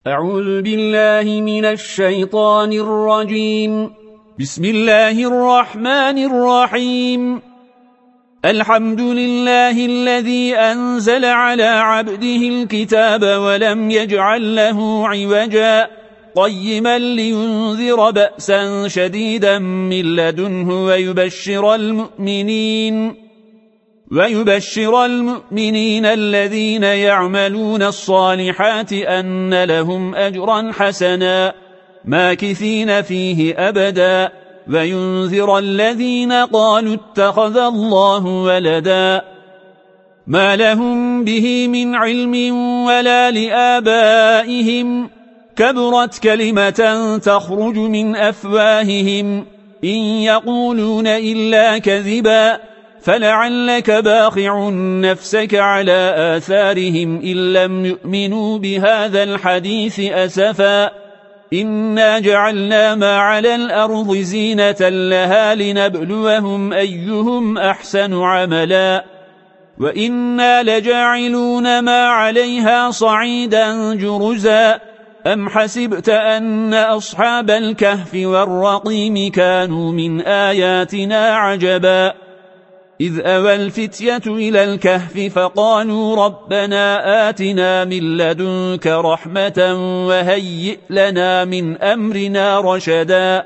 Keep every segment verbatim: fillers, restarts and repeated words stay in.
أعوذ بالله من الشيطان الرجيم. بسم الله الرحمن الرحيم. الحمد لله الذي أنزل على عبده الكتاب ولم يجعل له عوجا قيما لينذر بأسا شديدا من لدنه ويبشر المؤمنين ويبشر المؤمنين الذين يعملون الصالحات أن لهم أجرا حسنا ماكثين فيه أبدا وينذر الذين قالوا اتخذ الله ولدا ما لهم به من علم ولا لآبائهم كبرت كلمة تخرج من أفواههم إن يقولون إلا كذبا فلعلك باخع نفسك على آثارهم إن لم يؤمنوا بهذا الحديث أسفا إنا جعلنا ما على الأرض زينة لها لنبلوهم أيهم أحسن عملا وإنا لجاعلون ما عليها صعيدا جرزا أم حسبت أن أصحاب الكهف والرقيم كانوا من آياتنا عجبا إذ أوى الفتية إلى الكهف فقالوا ربنا آتنا من لدنك رحمة وهيئ لنا من أمرنا رشدا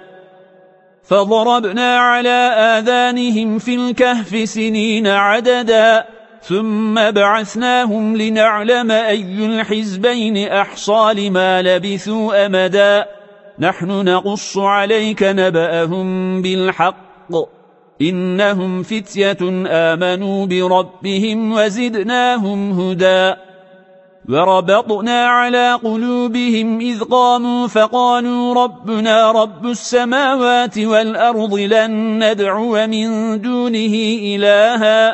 فضربنا على آذانهم في الكهف سنين عددا ثم بعثناهم لنعلم أي الحزبين أحصى لما لبثوا أمدا نحن نقص عليك نبأهم بالحق إنهم فتية آمنوا بربهم وزدناهم هدى وربطنا على قلوبهم إذ قاموا فقالوا ربنا رب السماوات والأرض لن ندعو من دونه إلها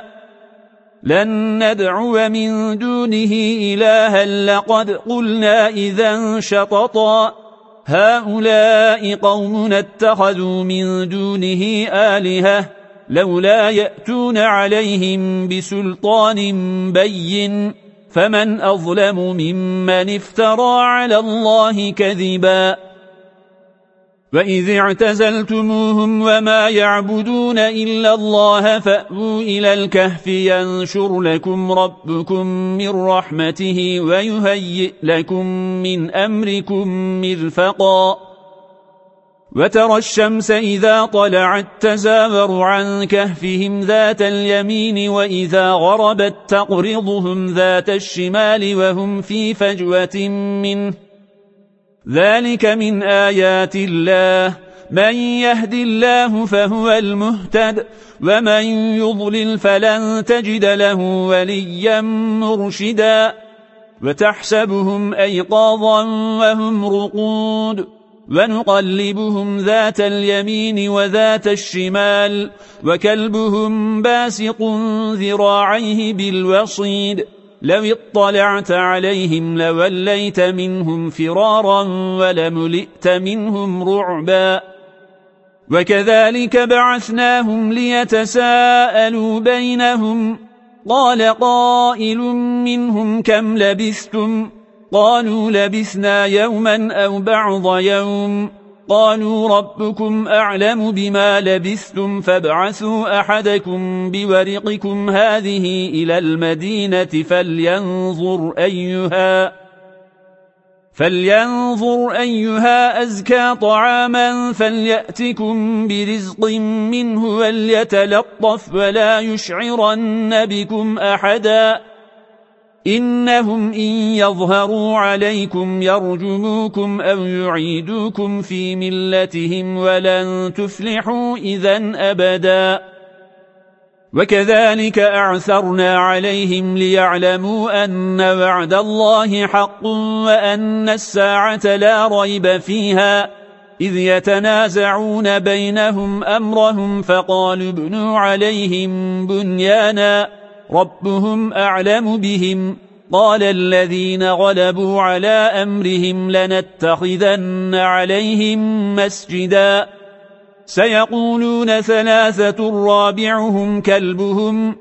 لن ندعو من دونه إلها لقد قلنا إذا شططا هؤلاء قومنا اتخذوا من دونه آلهة لولا يأتون عليهم بسلطان بين فمن أظلم ممن افترى على الله كذبا وإذ اعتزلتموهم وما يعبدون إلا الله فأووا إلى الكهف ينشر لكم ربكم من رحمته ويهيئ لكم من أمركم مرفقا وترى الشمس إذا طلعت تزاور عن كهفهم ذات اليمين وإذا غربت تقرضهم ذات الشمال وهم في فجوة منه ذلك من آيات الله من يهد الله فهو المهتد ومن يضلل فلن تجد له وليا مرشدا وتحسبهم أيقاظا وهم رقود ونقلبهم ذات اليمين وذات الشمال وكلبهم باسق ذراعيه بالوصيد لو اطلعت عليهم لوليت منهم فرارا ولملئت منهم رعبا وكذلك بعثناهم ليتساءلوا بينهم قال قائل منهم كم لبثتم قالوا لبثنا يوما أو بعض يوم قالوا ربكم أعلم بما لبثتم فابعثوا أحدكم بورقكم هذه إلى المدينة فلينظر أيها فلينظر أيها أزكى طعاما فليأتكم برزق منه وليتلطف ولا يشعرن بكم أحدا إنهم إن يظهروا عليكم يرجموكم أو يعيدوكم في ملتهم ولن تفلحوا إذن أبدا وكذلك أعثرنا عليهم ليعلموا أن وعد الله حق وأن الساعة لا ريب فيها إذ يتنازعون بينهم أمرهم فقالوا ابنوا عليهم بنيانا ربهم أعلم بهم قال الذين غلبوا على أمرهم لنتخذن عليهم مسجدا سيقولون ثلاثة رابعهم كلبهم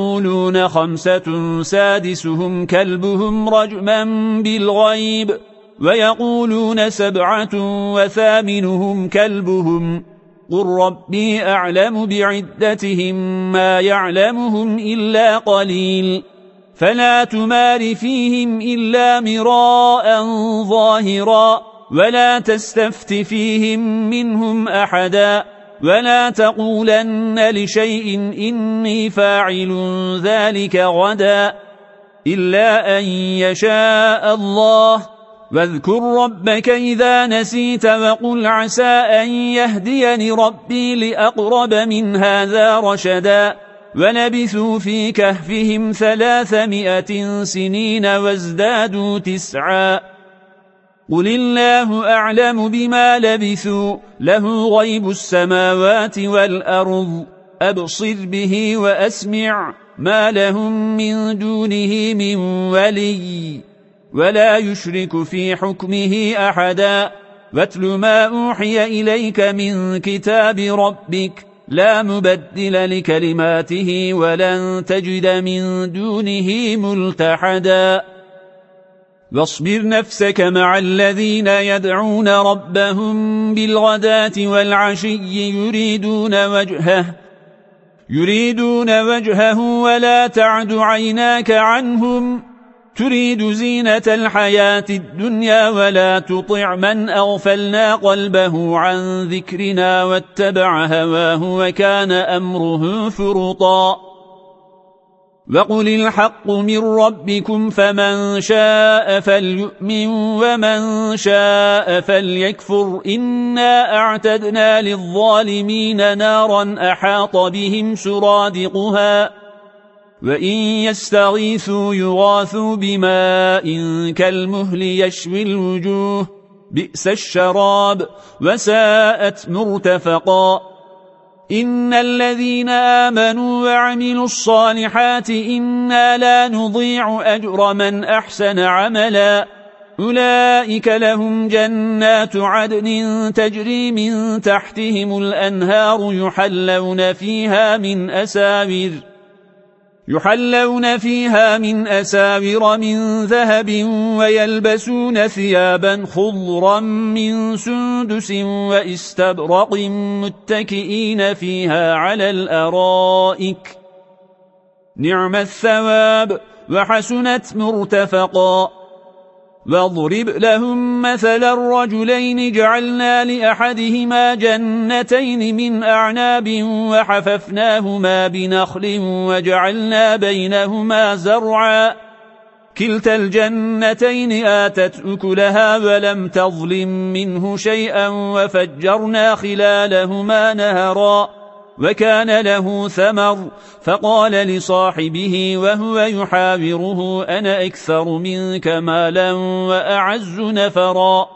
ويقولون خمسة سادسهم كلبهم رجما بالغيب ويقولون سبعة وثامنهم كلبهم قل ربي أعلم بعدتهم ما يعلمهم إلا قليل فلا تمار فيهم إلا مراء ظاهرا ولا تستفت فيهم منهم أحدا ولا تقولن لشيء إني فاعل ذلك غدا إلا أن يشاء الله واذكر ربك إذا نسيت وقل عسى أن يهديني ربي لأقرب من هذا رشدا ولبثوا في كهفهم ثلاثمائة سنين وازدادوا تسعا قل الله أعلم بما لبثوا له غيب السماوات والأرض أبصر به وأسمع ما لهم من دونه من ولي ولا يشرك في حكمه أحدا واتل ما أوحي إليك من كتاب ربك لا مبدل لكلماته ولن تجد من دونه ملتحدا واصبر نفسك مع الذين يدعون ربهم بالغداة والعشي يريدون وجهه يريدون وجهه ولا تعد عيناك عنهم تريد زينة الحياة الدنيا ولا تطع من أغفلنا قلبه عن ذكرنا واتبع هواه وكان أمره فرطا وقل الحق من ربكم فمن شاء فليؤمن ومن شاء فليكفر إنا أعتدنا للظالمين نارا أحاط بهم سرادقها وإن يستغيثوا يغاثوا بماء كالمهل يشوي الوجوه بئس الشراب وساءت مرتفقا إن الذين آمنوا وعملوا الصالحات إنا لا نضيع أجر من أحسن عملا أولئك لهم جنات عدن تجري من تحتهم الأنهار يحلون فيها من أساور يحلون فيها من أساور من ذهب ويلبسون ثيابا خضرا من سندس وإستبرق متكئين فيها على الأرائك نعم الثواب وحسنت مرتفقا واضرب لهم مثل الرجلين جعلنا لأحدهما جنتين من أعناب وحففناهما بنخل وجعلنا بينهما زرعا كلتا الجنتين آتت أكلها ولم تظلم منه شيئا وفجرنا خلالهما نهرا وكان له ثمر فقال لصاحبه وهو يحاوره أنا أكثر منك مالا وأعز نفرا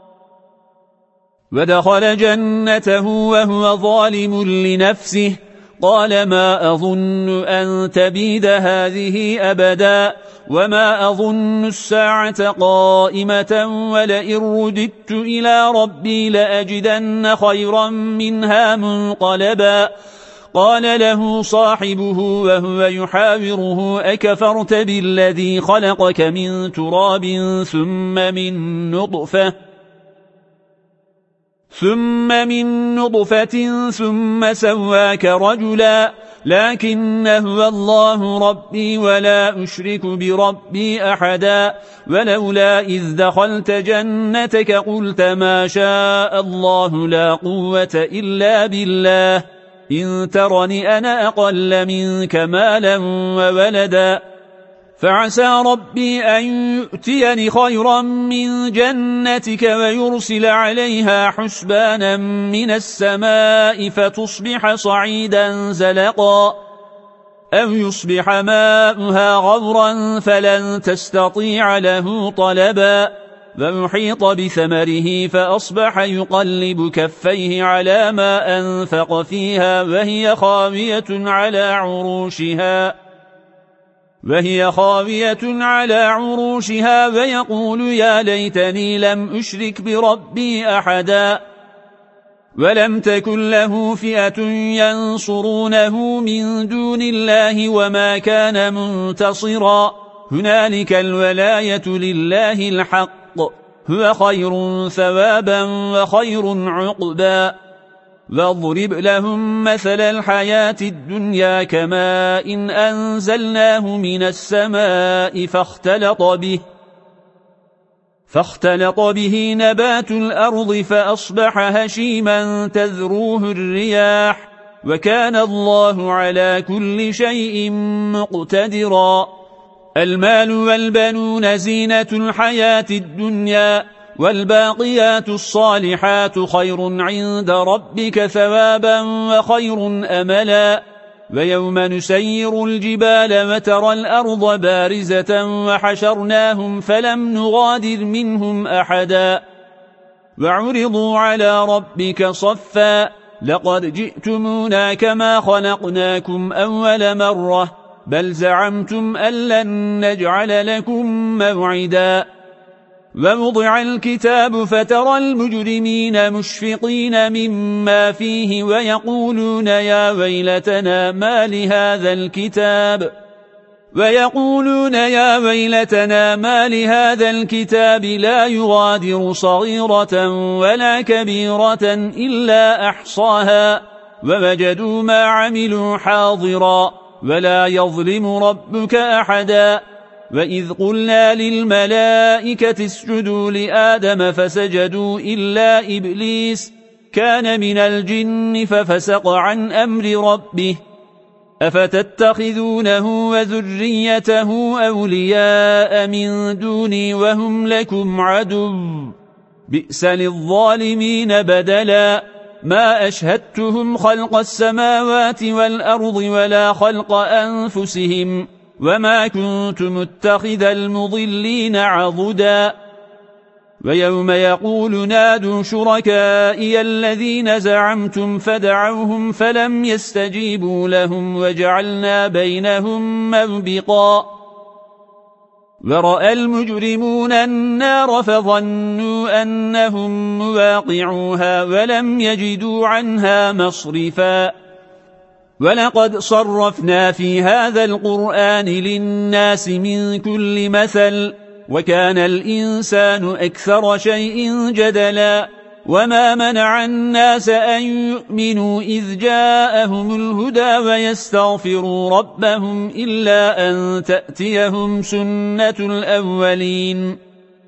ودخل جنته وهو ظالم لنفسه قال ما أظن أن تبيد هذه أبدا وما أظن الساعة قائمة ولئن رددت إلى ربي لأجدن خيرا منها منقلبا قال له صاحبه وهو يحاوره أكفرت بالذي خلقك من تراب ثم من نطفة ثم من نطفة ثم سواك رجلا لكن هو الله ربي ولا أشرك بربي أحدا ولولا إذ دخلت جنتك قلت ما شاء الله لا قوة إلا بالله إن ترني أنا أقل منك مالا وولدا فعسى ربي أن يؤتيني خيرا من جنتك ويرسل عليها حسبانا من السماء فتصبح صعيدا زلقا أو يصبح ماؤها غورا فلن تستطيع له طلبا ومحيط بثمره فأصبح يقلب كفيه على ما أنفق فيها وهي خاوية على عروشها وهي خاوية على عروشها ويقول يا ليتني لم أشرك بربي أحدا ولم تكن له فئة ينصرونه من دون الله وما كان منتصرا هنالك الولاية لله الحق هو خير ثوابا وخير عقبا. واضرب لهم مثل الحياة الدنيا كماء إن أنزلناه من السماء فاختلط به فاختلط به نبات الأرض فأصبح هشيما تذروه الرياح وكان الله على كل شيء مقتدرا. المال والبنون زينة الحياة الدنيا والباقيات الصالحات خير عند ربك ثوابا وخير أملا. ويوم نسير الجبال وترى الأرض بارزة وحشرناهم فلم نغادر منهم أحدا وعرضوا على ربك صفا لقد جئتمونا كما خلقناكم أول مرة بل زعمتم أن لن نجعل لكم موعدا. ووضع الكتاب فترى المجرمين مشفقين مما فيه ويقولون يا ويلتنا ما لهذا الكتاب ويقولون يا ويلتنا ما لهذا الكتاب لا يغادر صغيرة ولا كبيرة إلا أحصاها ووجدوا ما عملوا حاضرا ولا يظلم ربك أحدا. وإذ قلنا للملائكة اسجدوا لآدم فسجدوا إلا إبليس كان من الجن ففسق عن أمر ربه أفتتخذونه وذريته أولياء من دوني وهم لكم عدو بئس للظالمين بدلا. ما أشهدتهم خلق السماوات والأرض ولا خلق أنفسهم وما كنت متخذ المضلين عضدا. ويوم يقول نادوا شركائي الذين زعمتم فدعوهم فلم يستجيبوا لهم وجعلنا بينهم موبقا. ورأى المجرمون النار فظنوا أنهم مواقعوها ولم يجدوا عنها مصرفا. ولقد صرفنا في هذا القرآن للناس من كل مثل وكان الإنسان أكثر شيء جدلا. وما منع الناس أن يؤمنوا إذ جاءهم الهدى ويستغفروا ربهم إلا أن تأتيهم سنة الأولين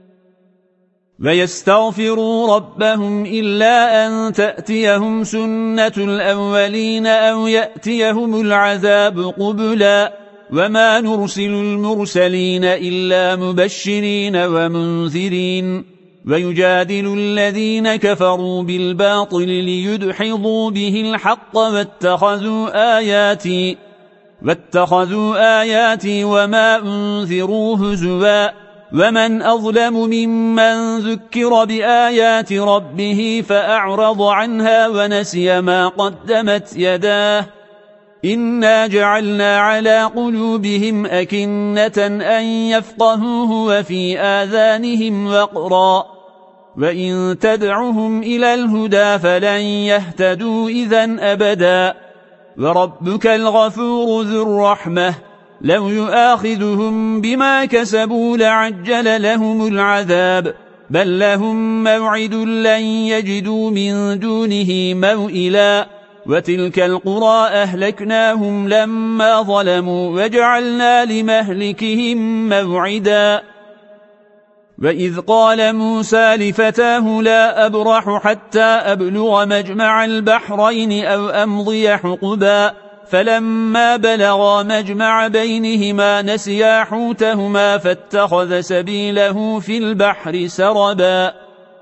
ويستغفروا ربهم إلا أن تأتيهم سنة الأولين أو يأتيهم العذاب قبلا. وما نرسل المرسلين إلا مبشرين ومنذرين ويجادل الذين كفروا بالباطل ليدحضوا به الحق واتخذوا آياتي واتخذوا آياتي وما أنذروا هزوا. ومن أظلم ممن ذكر بآيات ربه فأعرض عنها ونسي ما قدمت يداه إنا جعلنا على قلوبهم أكنة أن يفقهوه وفي آذانهم وقرا وإن تدعهم إلى الهدى فلن يهتدوا إذن أبدا. وربك الغفور ذو الرحمة لو يؤاخذهم بما كسبوا لعجل لهم العذاب بل لهم موعد لن يجدوا من دونه موئلا. وتلك القرى أهلكناهم لما ظلموا وجعلنا لمهلكهم موعدا. وإذ قال موسى لفتاه لا أبرح حتى أبلغ مجمع البحرين أو أمضي حقبا فلما بلغا مجمع بينهما نسيا حوتهما فاتخذ سبيله في البحر سربا.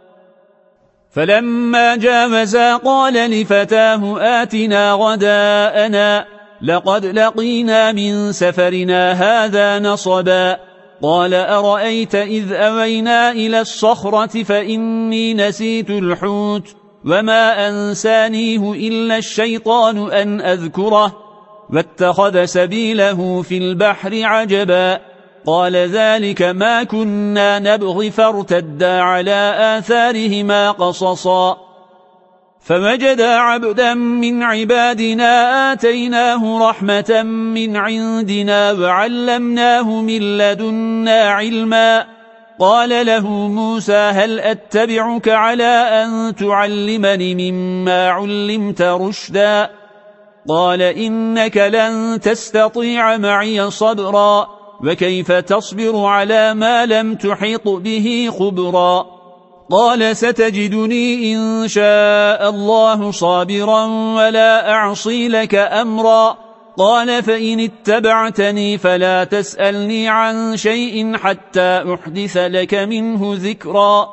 فلما جاوزا قال لفتاه آتنا غداءنا لقد لقينا من سفرنا هذا نصبا. قال أرأيت إذ أوينا إلى الصخرة فإني نسيت الحوت وما أنسانيه إلا الشيطان أن أذكره واتخذ سبيله في البحر عجبا. قال ذلك ما كنا نبغي فارتدا على آثارهما قصصا. فوجدا عبدا من عبادنا آتيناه رحمة من عندنا وعلمناه من لدنا علما قال له موسى هل أتبعك على أن تعلمني مما علمت رشدا قال إنك لن تستطيع معي صبرا وكيف تصبر على ما لم تحط به خبرا قال ستجدني إن شاء الله صابرا ولا أعصي لك أمرا قال فإن اتبعتني فلا تسألني عن شيء حتى أحدث لك منه ذكرا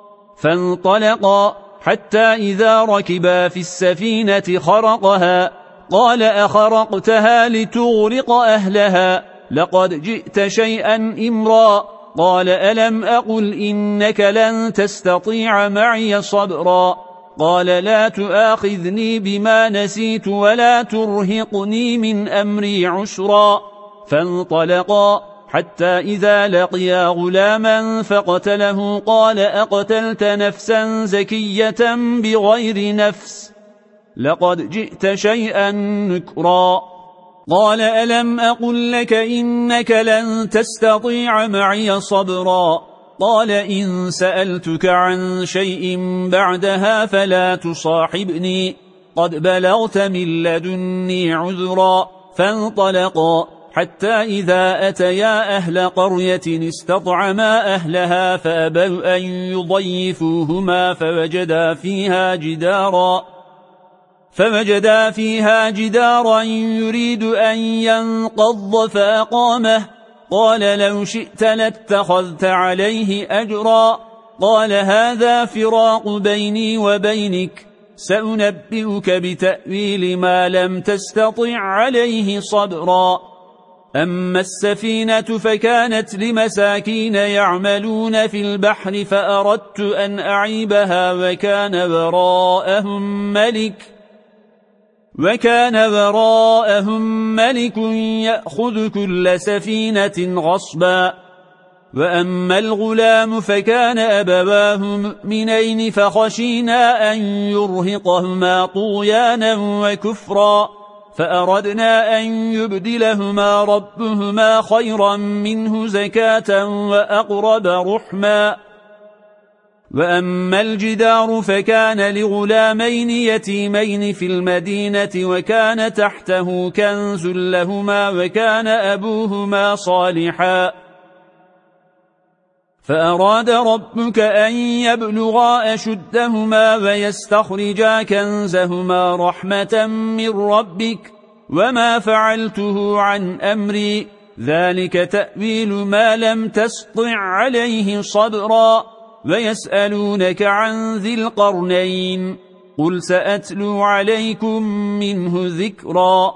فانطلقا حتى إذا ركبا في السفينة خرقها قال أخرقتها لتغرق أهلها لقد جئت شيئا إمرا قال ألم أقل إنك لن تستطيع معي صبرا قال لا تؤاخذني بما نسيت ولا ترهقني من أمري عسرا فانطلقا حتى إذا لقيا غلاما فقتله قال أقتلت نفسا زكية بغير نفس لقد جئت شيئا نكرا قال ألم أقل لك إنك لن تستطيع معي صبرا قال إن سألتك عن شيء بعدها فلا تصاحبني قد بلغت من لدني عذرا فانطلقا حتى إذا أتيا أهل قرية استطعما أهلها فأبوا أن يضيفوهما فوجدا فيها جدارا فوجدا فيها جدارا يريد أن ينقض فأقامه قال لو شئت لاتخذت عليه أجرا قال هذا فراق بيني وبينك سأنبئك بتأويل ما لم تستطع عليه صبرا أما السفينة فكانت لمساكين يعملون في البحر فأردت أن أعيبها وكان وراءهم ملك وكان وراءهم ملك يأخذ كل سفينة غصبا وأما الغلام فكان أبواه مؤمنين فخشينا أن يرهقهما طغيانا وكفرا فأردنا أن يبدلهما ربهما خيرا منه زكاة وأقرب رحما وأما الجدار فكان لغلامين يتيمين في المدينة وكان تحته كنز لهما وكان أبوهما صالحا فأراد ربك أن يبلغا أشدهما ويستخرجا كنزهما رحمة من ربك وما فعلته عن أمري ذلك تأويل ما لم تسطع عليه صبرا ويسألونك عن ذي القرنين قل سأتلو عليكم منه ذكرا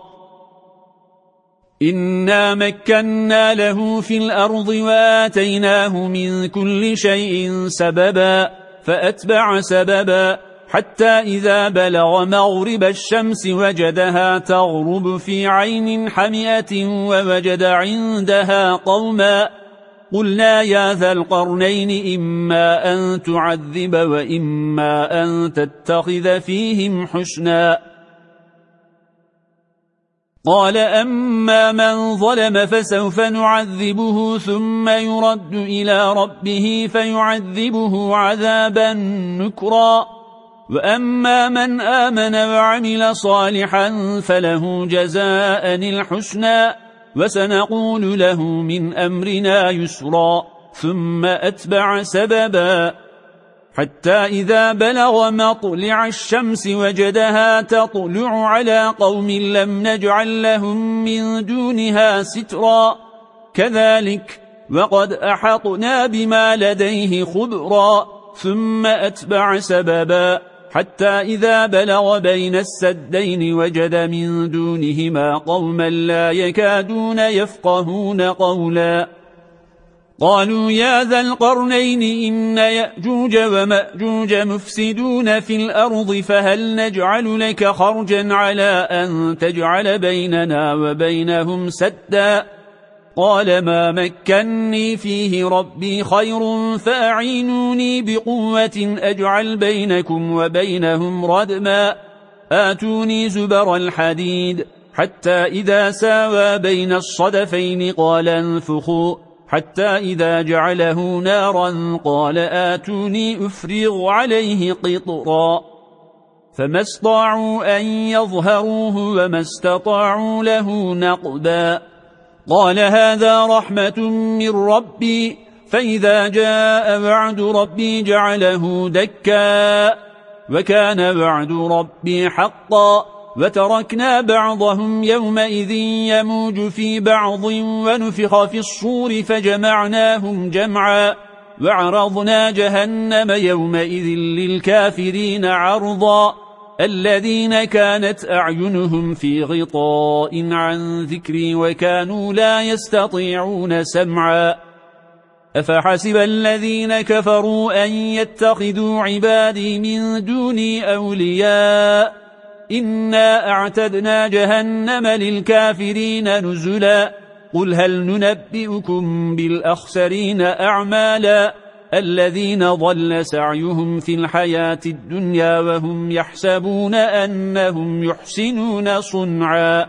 إنا مكنا له في الأرض وآتيناه من كل شيء سببا فأتبع سببا حتى إذا بلغ مغرب الشمس وجدها تغرب في عين حمئة ووجد عندها قوما قلنا يا ذا القرنين إما أن تعذب وإما أن تتخذ فيهم حسنا قال أما من ظلم فسوف نعذبه ثم يرد إلى ربه فيعذبه عذابا نكرا وأما من آمن وعمل صالحا فله جزاء الحسنى وسنقول له من أمرنا يسرا ثم أتبع سببا حتى إذا بلغ مطلع الشمس وجدها تطلع على قوم لم نجعل لهم من دونها سترا كذلك وقد أحطنا بما لديه خبرا ثم أتبع سببا حتى إذا بلغ بين السدين وجد من دونهما قوما لا يكادون يفقهون قولا قالوا يا ذا القرنين إن يأجوج ومأجوج مفسدون في الأرض فهل نجعل لك خرجا على أن تجعل بيننا وبينهم سدا قال ما مكني فيه ربي خير فأعينوني بقوة أجعل بينكم وبينهم ردما آتوني زبر الحديد حتى إذا ساوى بين الصدفين قال انفخوا حتى إذا جعله نارا قال آتوني أفرغ عليه قطرا فما استطاعوا أن يظهروه وما استطاعوا له نقبا قال هذا رحمة من ربي فإذا جاء وعد ربي جعله دكا وكان وعد ربي حقا وتركنا بعضهم يومئذ يموج في بعض ونفخ في الصور فجمعناهم جمعا وعرضنا جهنم يومئذ للكافرين عرضا الذين كانت أعينهم في غطاء عن ذكري وكانوا لا يستطيعون سمعا أفحسب الذين كفروا أن يتخذوا عبادي من دوني أولياء إنا أعتدنا جهنم للكافرين نزلا قل هل ننبئكم بالأخسرين أعمالا الذين ضل سعيهم في الحياة الدنيا وهم يحسبون أنهم يحسنون صنعا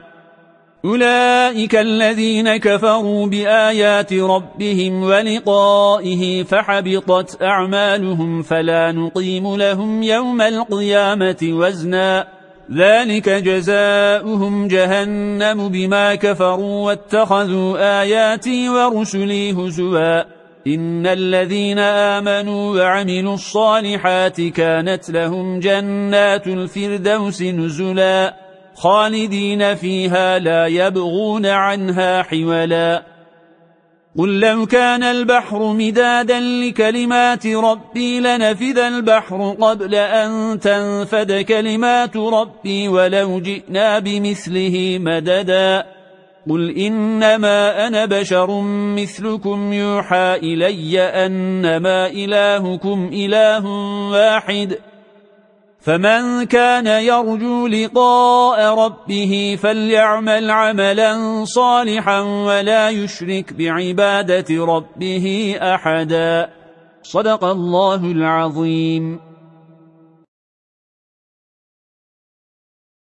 أولئك الذين كفروا بآيات ربهم ولقائه فحبطت أعمالهم فلا نقيم لهم يوم القيامة وزنا ذلك جزاؤهم جهنم بما كفروا واتخذوا آياتي ورسلي هزوا إن الذين آمنوا وعملوا الصالحات كانت لهم جنات الفردوس نزلا خالدين فيها لا يبغون عنها حولا قل لو كان البحر مدادا لكلمات ربي لنفذ البحر قبل أن تنفد كلمات ربي ولو جئنا بمثله مددا قل إنما أنا بشر مثلكم يوحى إلي أنما إلهكم إله واحد فمن كان يرجو لقاء ربه فليعمل عملا صالحا ولا يشرك بعبادة ربه أحدا صدق الله العظيم.